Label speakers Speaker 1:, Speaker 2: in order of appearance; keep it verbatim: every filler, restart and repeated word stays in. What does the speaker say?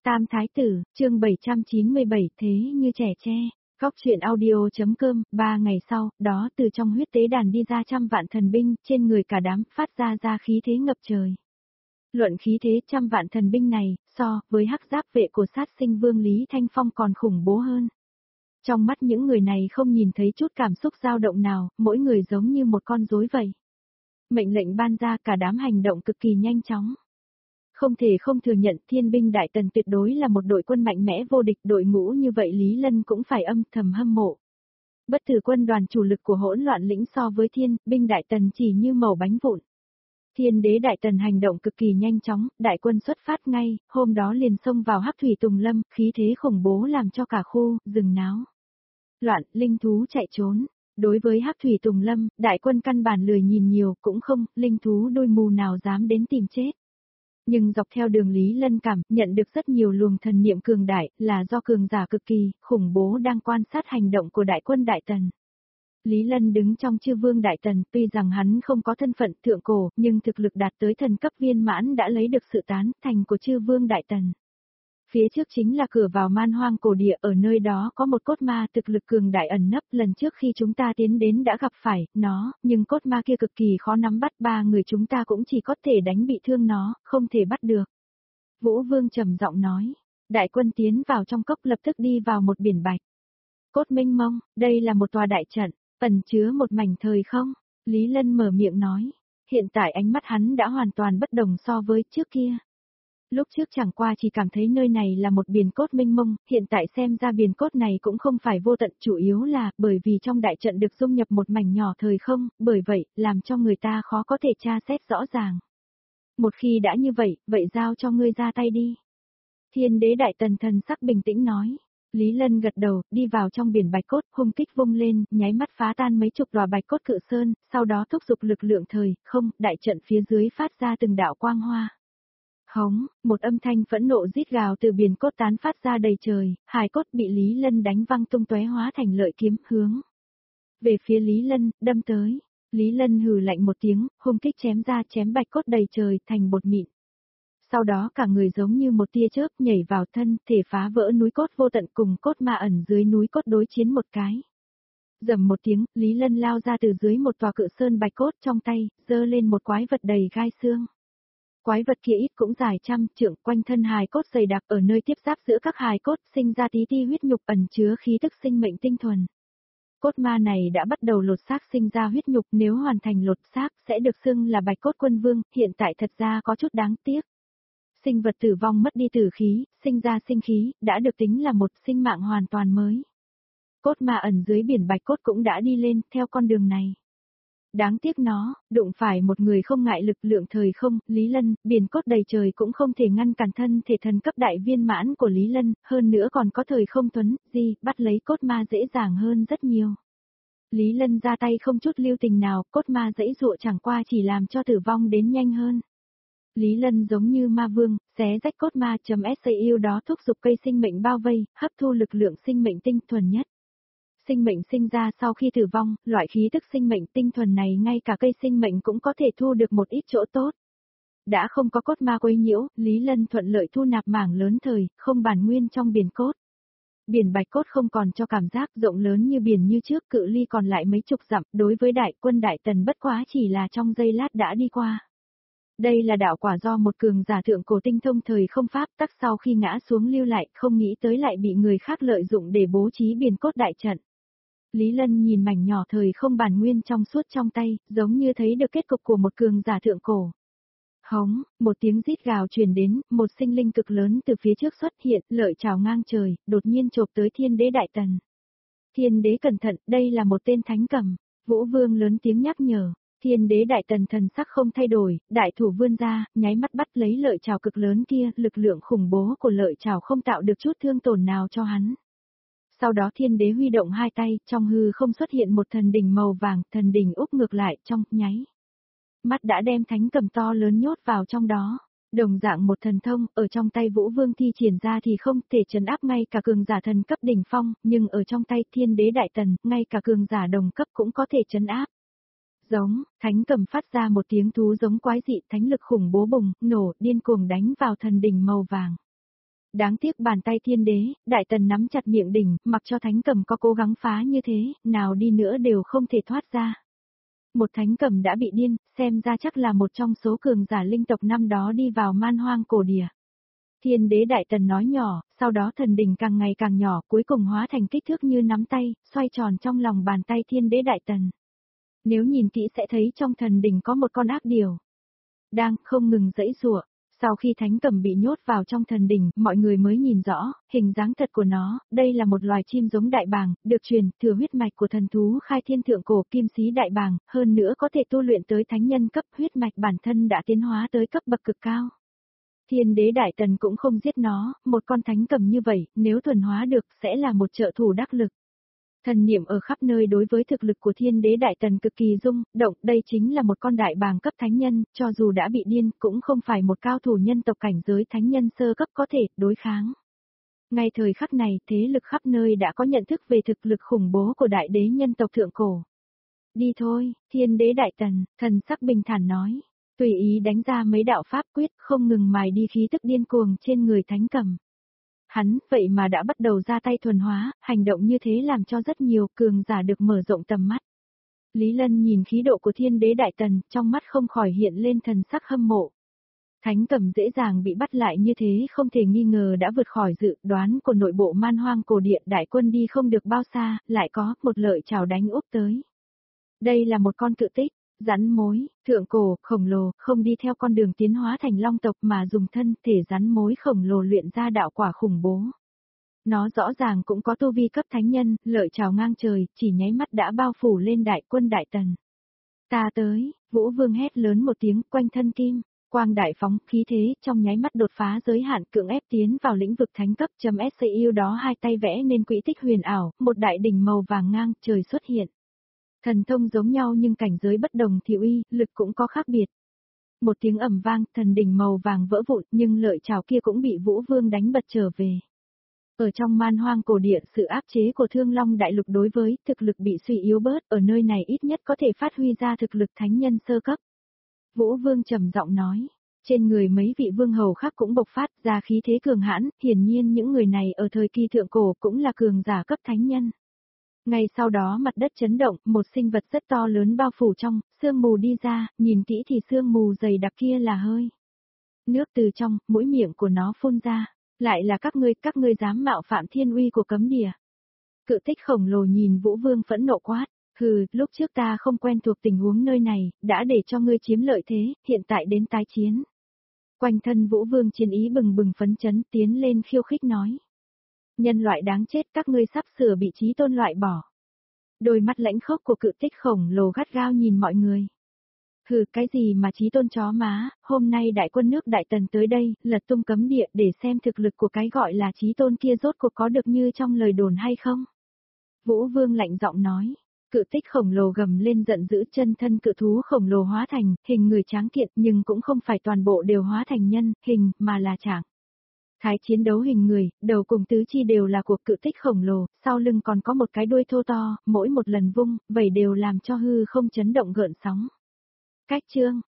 Speaker 1: Tam Thái Tử, chương bảy trăm chín mươi bảy thế như trẻ tre. Góc truyện audio.com, ba ngày sau, đó từ trong huyết tế đàn đi ra trăm vạn thần binh, trên người cả đám phát ra ra khí thế ngập trời. Luận khí thế trăm vạn thần binh này, so với hắc giáp vệ của sát sinh vương Lý Thanh Phong còn khủng bố hơn. Trong mắt những người này không nhìn thấy chút cảm xúc dao động nào, mỗi người giống như một con rối vậy. Mệnh lệnh ban ra cả đám hành động cực kỳ nhanh chóng. Không thể không thừa nhận Thiên binh Đại Tần tuyệt đối là một đội quân mạnh mẽ vô địch, đội ngũ như vậy Lý Lân cũng phải âm thầm hâm mộ. Bất tử quân đoàn chủ lực của hỗn loạn lĩnh so với Thiên binh Đại Tần chỉ như mẩu bánh vụn. Thiên đế Đại Tần hành động cực kỳ nhanh chóng, đại quân xuất phát ngay, hôm đó liền xông vào Hắc Thủy Tùng Lâm, khí thế khủng bố làm cho cả khu rừng náo loạn, linh thú chạy trốn. Đối với Hắc Thủy Tùng Lâm, đại quân căn bản lười nhìn nhiều, cũng không, linh thú đôi mù nào dám đến tìm chết. Nhưng dọc theo đường Lý Lân cảm nhận được rất nhiều luồng thần niệm cường đại, là do cường giả cực kỳ, khủng bố đang quan sát hành động của đại quân Đại Tần. Lý Lân đứng trong chư vương Đại Tần, tuy rằng hắn không có thân phận thượng cổ, nhưng thực lực đạt tới thần cấp viên mãn đã lấy được sự tán thành của chư vương Đại Tần. Phía trước chính là cửa vào man hoang cổ địa, ở nơi đó có một cốt ma thực lực cường đại ẩn nấp, lần trước khi chúng ta tiến đến đã gặp phải nó, nhưng cốt ma kia cực kỳ khó nắm bắt, ba người chúng ta cũng chỉ có thể đánh bị thương nó, không thể bắt được. Vũ Vương trầm giọng nói, đại quân tiến vào trong cốc lập tức đi vào một biển bạch. Cốt minh mông, đây là một tòa đại trận, ẩn chứa một mảnh thời không, Lý Lân mở miệng nói, hiện tại ánh mắt hắn đã hoàn toàn bất đồng so với trước kia. Lúc trước chẳng qua chỉ cảm thấy nơi này là một biển cốt minh mông, hiện tại xem ra biển cốt này cũng không phải vô tận, chủ yếu là bởi vì trong đại trận được dung nhập một mảnh nhỏ thời không, bởi vậy, làm cho người ta khó có thể tra xét rõ ràng. Một khi đã như vậy, vậy giao cho ngươi ra tay đi. Thiên đế Đại Tần thần sắc bình tĩnh nói. Lý Lân gật đầu, đi vào trong biển bạch cốt, hung kích vung lên, nháy mắt phá tan mấy chục tòa bạch cốt cự sơn, sau đó thúc giục lực lượng thời không, đại trận phía dưới phát ra từng đạo quang hoa. Hống, một âm thanh phẫn nộ rít gào từ biển cốt tán phát ra đầy trời, hài cốt bị Lý Lân đánh văng tung tóe hóa thành lợi kiếm, hướng về phía Lý Lân, đâm tới. Lý Lân hừ lạnh một tiếng, hung kích chém ra chém bạch cốt đầy trời thành bột mịn. Sau đó cả người giống như một tia chớp nhảy vào thân, thể phá vỡ núi cốt vô tận cùng cốt ma ẩn dưới núi cốt đối chiến một cái. Rầm một tiếng, Lý Lân lao ra từ dưới một tòa cự sơn bạch cốt trong tay, giơ lên một quái vật đầy gai xương. Quái vật kia ít cũng dài trăm trượng, quanh thân hài cốt dày đặc, ở nơi tiếp giáp giữa các hài cốt sinh ra tí ti huyết nhục ẩn chứa khí tức sinh mệnh tinh thuần. Cốt ma này đã bắt đầu lột xác sinh ra huyết nhục, nếu hoàn thành lột xác sẽ được xưng là bạch cốt quân vương, hiện tại thật ra có chút đáng tiếc. Sinh vật tử vong mất đi tử khí, sinh ra sinh khí, đã được tính là một sinh mạng hoàn toàn mới. Cốt ma ẩn dưới biển bạch cốt cũng đã đi lên theo con đường này. Đáng tiếc nó, đụng phải một người không ngại lực lượng thời không, Lý Lân, biển cốt đầy trời cũng không thể ngăn cản thân thể thần cấp đại viên mãn của Lý Lân, hơn nữa còn có thời không tuấn, gì, bắt lấy cốt ma dễ dàng hơn rất nhiều. Lý Lân ra tay không chút lưu tình nào, cốt ma dãy dụa chẳng qua chỉ làm cho tử vong đến nhanh hơn. Lý Lân giống như ma vương, xé rách cốt ma.sau đó thúc giục cây sinh mệnh bao vây, hấp thu lực lượng sinh mệnh tinh thuần nhất. Sinh mệnh sinh ra sau khi tử vong, loại khí tức sinh mệnh tinh thuần này ngay cả cây sinh mệnh cũng có thể thu được một ít chỗ tốt. Đã không có cốt ma quấy nhiễu, Lý Lân thuận lợi thu nạp mảng lớn thời, không bản nguyên trong biển cốt. Biển bạch cốt không còn cho cảm giác rộng lớn như biển như trước, cự ly còn lại mấy chục dặm, đối với đại quân Đại Tần bất quá chỉ là trong giây lát đã đi qua. Đây là đạo quả do một cường giả thượng cổ tinh thông thời không pháp tắc sau khi ngã xuống lưu lại, không nghĩ tới lại bị người khác lợi dụng để bố trí biển cốt đại trận. Lý Lân nhìn mảnh nhỏ thời không bản nguyên trong suốt trong tay, giống như thấy được kết cục của một cường giả thượng cổ. Hống, một tiếng rít gào truyền đến, một sinh linh cực lớn từ phía trước xuất hiện, lợi trảo ngang trời, đột nhiên chộp tới Thiên đế Đại Tần. Thiên đế cẩn thận, đây là một tên thánh cầm, Vũ Vương lớn tiếng nhắc nhở. Thiên đế Đại Tần thần sắc không thay đổi, đại thủ vươn ra, nháy mắt bắt lấy lợi trảo cực lớn kia, lực lượng khủng bố của lợi trảo không tạo được chút thương tổn nào cho hắn. Sau đó thiên đế huy động hai tay, trong hư không xuất hiện một thần đỉnh màu vàng, thần đỉnh úp ngược lại trong nháy mắt đã đem thánh cầm to lớn nhốt vào trong đó. Đồng dạng một thần thông, ở trong tay Vũ Vương thi triển ra thì không thể trấn áp ngay cả cường giả thần cấp đỉnh phong, nhưng ở trong tay Thiên đế Đại Tần, ngay cả cường giả đồng cấp cũng có thể trấn áp. Giống, thánh cầm phát ra một tiếng thú giống quái dị, thánh lực khủng bố bùng, nổ, điên cuồng đánh vào thần đỉnh màu vàng. Đáng tiếc bàn tay thiên đế, đại tần nắm chặt miệng đỉnh, mặc cho thánh cầm có cố gắng phá như thế, nào đi nữa đều không thể thoát ra. Một thánh cầm đã bị điên, xem ra chắc là một trong số cường giả linh tộc năm đó đi vào man hoang cổ địa. Thiên đế đại tần nói nhỏ, sau đó thần đỉnh càng ngày càng nhỏ, cuối cùng hóa thành kích thước như nắm tay, xoay tròn trong lòng bàn tay thiên đế đại tần. Nếu nhìn kỹ sẽ thấy trong thần đỉnh có một con ác điều. Đang không ngừng giãy giụa. Sau khi thánh cầm bị nhốt vào trong thần đỉnh, mọi người mới nhìn rõ, hình dáng thật của nó, đây là một loài chim giống đại bàng, được truyền, thừa huyết mạch của thần thú khai thiên thượng cổ kim sĩ đại bàng, hơn nữa có thể tu luyện tới thánh nhân cấp, huyết mạch bản thân đã tiến hóa tới cấp bậc cực cao. Thiên đế đại tần cũng không giết nó, một con thánh cầm như vậy, nếu thuần hóa được, sẽ là một trợ thủ đắc lực. Thần niệm ở khắp nơi đối với thực lực của thiên đế đại tần cực kỳ rung động, đây chính là một con đại bàng cấp thánh nhân, cho dù đã bị điên, cũng không phải một cao thủ nhân tộc cảnh giới thánh nhân sơ cấp có thể đối kháng. Ngay thời khắc này, thế lực khắp nơi đã có nhận thức về thực lực khủng bố của đại đế nhân tộc thượng cổ. Đi thôi, thiên đế đại tần, thần sắc bình thản nói, tùy ý đánh ra mấy đạo pháp quyết, không ngừng mài đi khí tức điên cuồng trên người thánh cầm. Hắn, vậy mà đã bắt đầu ra tay thuần hóa, hành động như thế làm cho rất nhiều cường giả được mở rộng tầm mắt. Lý Lân nhìn khí độ của thiên đế đại tần, trong mắt không khỏi hiện lên thần sắc hâm mộ. Thánh cầm dễ dàng bị bắt lại như thế không thể nghi ngờ đã vượt khỏi dự đoán của nội bộ man hoang cổ địa, đại quân đi không được bao xa, lại có một lợi chảo đánh úp tới. Đây là một con cự tích. Rắn mối, thượng cổ, khổng lồ, không đi theo con đường tiến hóa thành long tộc mà dùng thân thể rắn mối khổng lồ luyện ra đạo quả khủng bố. Nó rõ ràng cũng có tu vi cấp thánh nhân, lợi trào ngang trời, chỉ nháy mắt đã bao phủ lên đại quân đại tần. Ta tới, Vũ Vương hét lớn một tiếng, quanh thân kim, quang đại phóng, khí thế, trong nháy mắt đột phá giới hạn, cưỡng ép tiến vào lĩnh vực thánh cấp. .scu đó hai tay vẽ nên quỹ tích huyền ảo, một đại đỉnh màu vàng ngang trời xuất hiện. Thần thông giống nhau nhưng cảnh giới bất đồng thì uy, lực cũng có khác biệt. Một tiếng ầm vang, thần đỉnh màu vàng vỡ vụn, nhưng lợi trảo kia cũng bị Vũ Vương đánh bật trở về. Ở trong man hoang cổ địa, sự áp chế của Thương Long đại lục đối với thực lực bị suy yếu bớt, ở nơi này ít nhất có thể phát huy ra thực lực thánh nhân sơ cấp. Vũ Vương trầm giọng nói, trên người mấy vị vương hầu khác cũng bộc phát ra khí thế cường hãn, hiển nhiên những người này ở thời kỳ thượng cổ cũng là cường giả cấp thánh nhân. Ngay sau đó mặt đất chấn động, một sinh vật rất to lớn bao phủ trong, sương mù đi ra, nhìn kỹ thì sương mù dày đặc kia là hơi. Nước từ trong, mũi miệng của nó phun ra, lại là các ngươi, các ngươi dám mạo phạm thiên uy của cấm địa. Cự tích khổng lồ nhìn Vũ Vương phẫn nộ quát, hừ, lúc trước ta không quen thuộc tình huống nơi này, đã để cho ngươi chiếm lợi thế, hiện tại đến tái chiến. Quanh thân Vũ Vương chiến ý bừng bừng phấn chấn tiến lên khiêu khích nói. Nhân loại đáng chết các ngươi sắp sửa bị chí tôn loại bỏ. Đôi mắt lãnh khốc của cự tích khổng lồ gắt gao nhìn mọi người. Hừ, cái gì mà chí tôn chó má, hôm nay đại quân nước đại tần tới đây, lật tung cấm địa để xem thực lực của cái gọi là chí tôn kia rốt cuộc có được như trong lời đồn hay không. Vũ Vương lạnh giọng nói, cự tích khổng lồ gầm lên giận dữ, chân thân cự thú khổng lồ hóa thành, hình người tráng kiện nhưng cũng không phải toàn bộ đều hóa thành nhân, hình, mà là trạng. Thái chiến đấu hình người, đầu cùng tứ chi đều là cuộc cự tích khổng lồ, sau lưng còn có một cái đuôi thô to, mỗi một lần vung, vẩy đều làm cho hư không chấn động gợn sóng. Cách chương